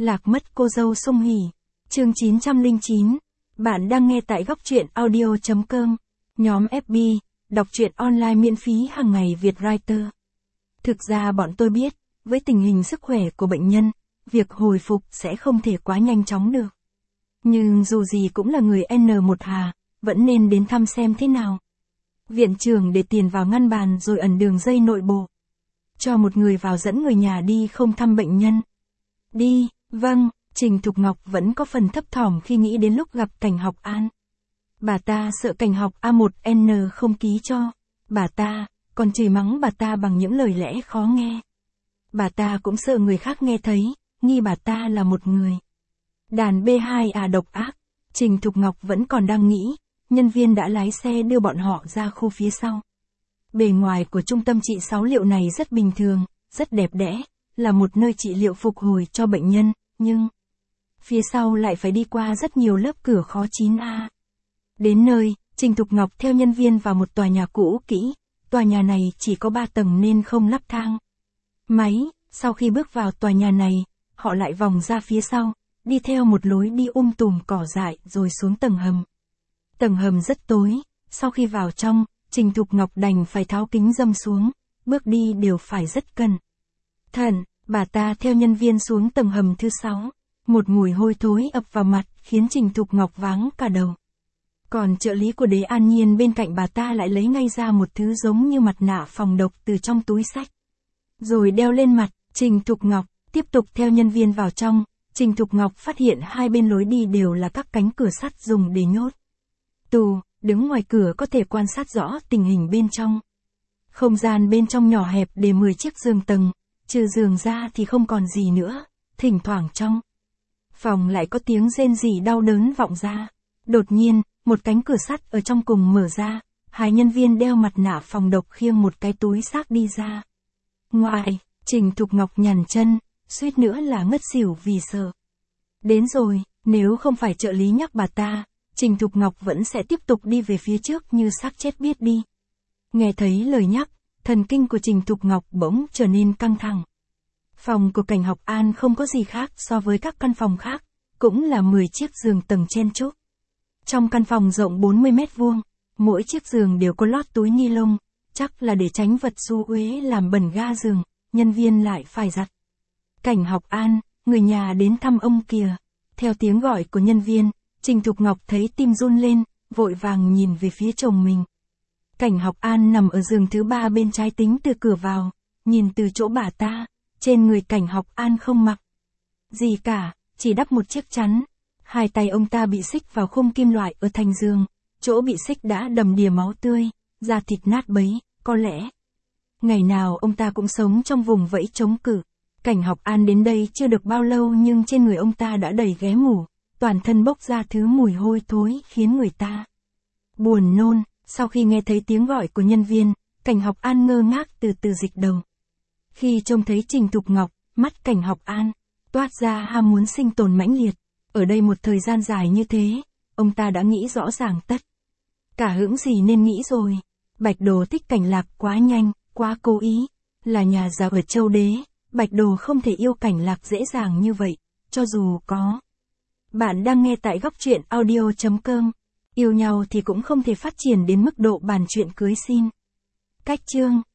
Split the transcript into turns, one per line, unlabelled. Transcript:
Lạc mất cô dâu Song Hỷ. Chương 909. Bạn đang nghe tại góc truyện audio.com. Nhóm FB, đọc truyện online miễn phí hàng ngày Việt Writer. Thực ra bọn tôi biết, với tình hình sức khỏe của bệnh nhân, việc hồi phục sẽ không thể quá nhanh chóng được. Nhưng dù gì cũng là người N1 hà, vẫn nên đến thăm xem thế nào. Viện trưởng để tiền vào ngăn bàn rồi ẩn đường dây nội bộ. Cho một người vào dẫn người nhà đi không thăm bệnh nhân. Đi, vâng, Trình Thục Ngọc vẫn có phần thấp thỏm khi nghĩ đến lúc gặp Cảnh Học An. Bà ta sợ Cảnh Học A1N không ký cho. Bà ta, còn chửi mắng bà ta bằng những lời lẽ khó nghe. Bà ta cũng sợ người khác nghe thấy, nghi bà ta là một người đàn B2 độc ác. Trình Thục Ngọc vẫn còn đang nghĩ, nhân viên đã lái xe đưa bọn họ ra khu phía sau. Bề ngoài của trung tâm trị sáu liệu này rất bình thường, rất đẹp đẽ, là một nơi trị liệu phục hồi cho bệnh nhân, nhưng phía sau lại phải đi qua rất nhiều lớp cửa khó 9A. Đến nơi, Trình Thục Ngọc theo nhân viên vào một tòa nhà cũ kỹ, tòa nhà này chỉ có 3 tầng nên không lắp thang máy. Sau khi bước vào tòa nhà này, họ lại vòng ra phía sau, đi theo một lối đi tùm cỏ dại rồi xuống tầng hầm. Tầng hầm rất tối, sau khi vào trong, Trình Thục Ngọc đành phải tháo kính râm xuống, bước đi đều phải rất cẩn thận. Bà ta theo nhân viên xuống tầng hầm thứ 6, một mùi hôi thối ập vào mặt khiến Trình Thục Ngọc váng cả đầu. Còn trợ lý của Đế An Nhiên bên cạnh bà ta lại lấy ngay ra một thứ giống như mặt nạ phòng độc từ trong túi xách, rồi đeo lên mặt. Trình Thục Ngọc tiếp tục theo nhân viên vào trong. Trình Thục Ngọc phát hiện hai bên lối đi đều là các cánh cửa sắt dùng để nhốt tù, đứng ngoài cửa có thể quan sát rõ tình hình bên trong. Không gian bên trong nhỏ hẹp để 10 chiếc giường tầng, trừ giường ra thì không còn gì nữa, thỉnh thoảng trong phòng lại có tiếng rên rỉ đau đớn vọng ra. Đột nhiên, một cánh cửa sắt ở trong cùng mở ra, hai nhân viên đeo mặt nạ phòng độc khiêng một cái túi xác đi ra ngoài. Trình Thục Ngọc nhằn chân, suýt nữa là ngất xỉu vì sợ. Đến rồi, nếu không phải trợ lý nhắc bà ta, Trình Thục Ngọc vẫn sẽ tiếp tục đi về phía trước như xác chết biết đi. Nghe thấy lời nhắc, thần kinh của Trình Thục Ngọc bỗng trở nên căng thẳng. Phòng của Cảnh Học An không có gì khác so với các căn phòng khác, cũng là 10 chiếc giường tầng chen chúc. Trong căn phòng rộng 40 mét vuông, mỗi chiếc giường đều có lót túi ni lông, chắc là để tránh vật xú uế làm bẩn ga giường. Nhân viên lại phải giặt. Cảnh Học An, người nhà đến thăm ông kìa. Theo tiếng gọi của nhân viên, Trình Thục Ngọc thấy tim run lên, vội vàng nhìn về phía chồng mình. Cảnh Học An nằm ở giường thứ 3 bên trái tính từ cửa vào, nhìn từ chỗ bà ta, trên người Cảnh Học An không mặc gì cả, chỉ đắp một chiếc chắn. Hai tay ông ta bị xích vào khung kim loại ở thành giường, chỗ bị xích đã đầm đìa máu tươi, da thịt nát bấy, có lẽ ngày nào ông ta cũng sống trong vùng vẫy chống cự. Cảnh Học An đến đây chưa được bao lâu nhưng trên người ông ta đã đầy ghé mủ, toàn thân bốc ra thứ mùi hôi thối khiến người ta buồn nôn. Sau khi nghe thấy tiếng gọi của nhân viên, Cảnh Học An ngơ ngác từ từ dịch đầu. Khi trông thấy Trình Thục Ngọc, mắt Cảnh Học An toát ra ham muốn sinh tồn mãnh liệt. Ở đây một thời gian dài như thế, ông ta đã nghĩ rõ ràng tất cả hững gì nên nghĩ rồi. Bạch Đồ thích Cảnh Lạc quá nhanh, quá cố ý, là nhà giàu ở Châu Đế, Bạch Đồ không thể yêu Cảnh Lạc dễ dàng như vậy, cho dù có. Bạn đang nghe tại góc truyện audio.com. Yêu nhau thì cũng không thể phát triển đến mức độ bàn chuyện cưới xin. Cách chương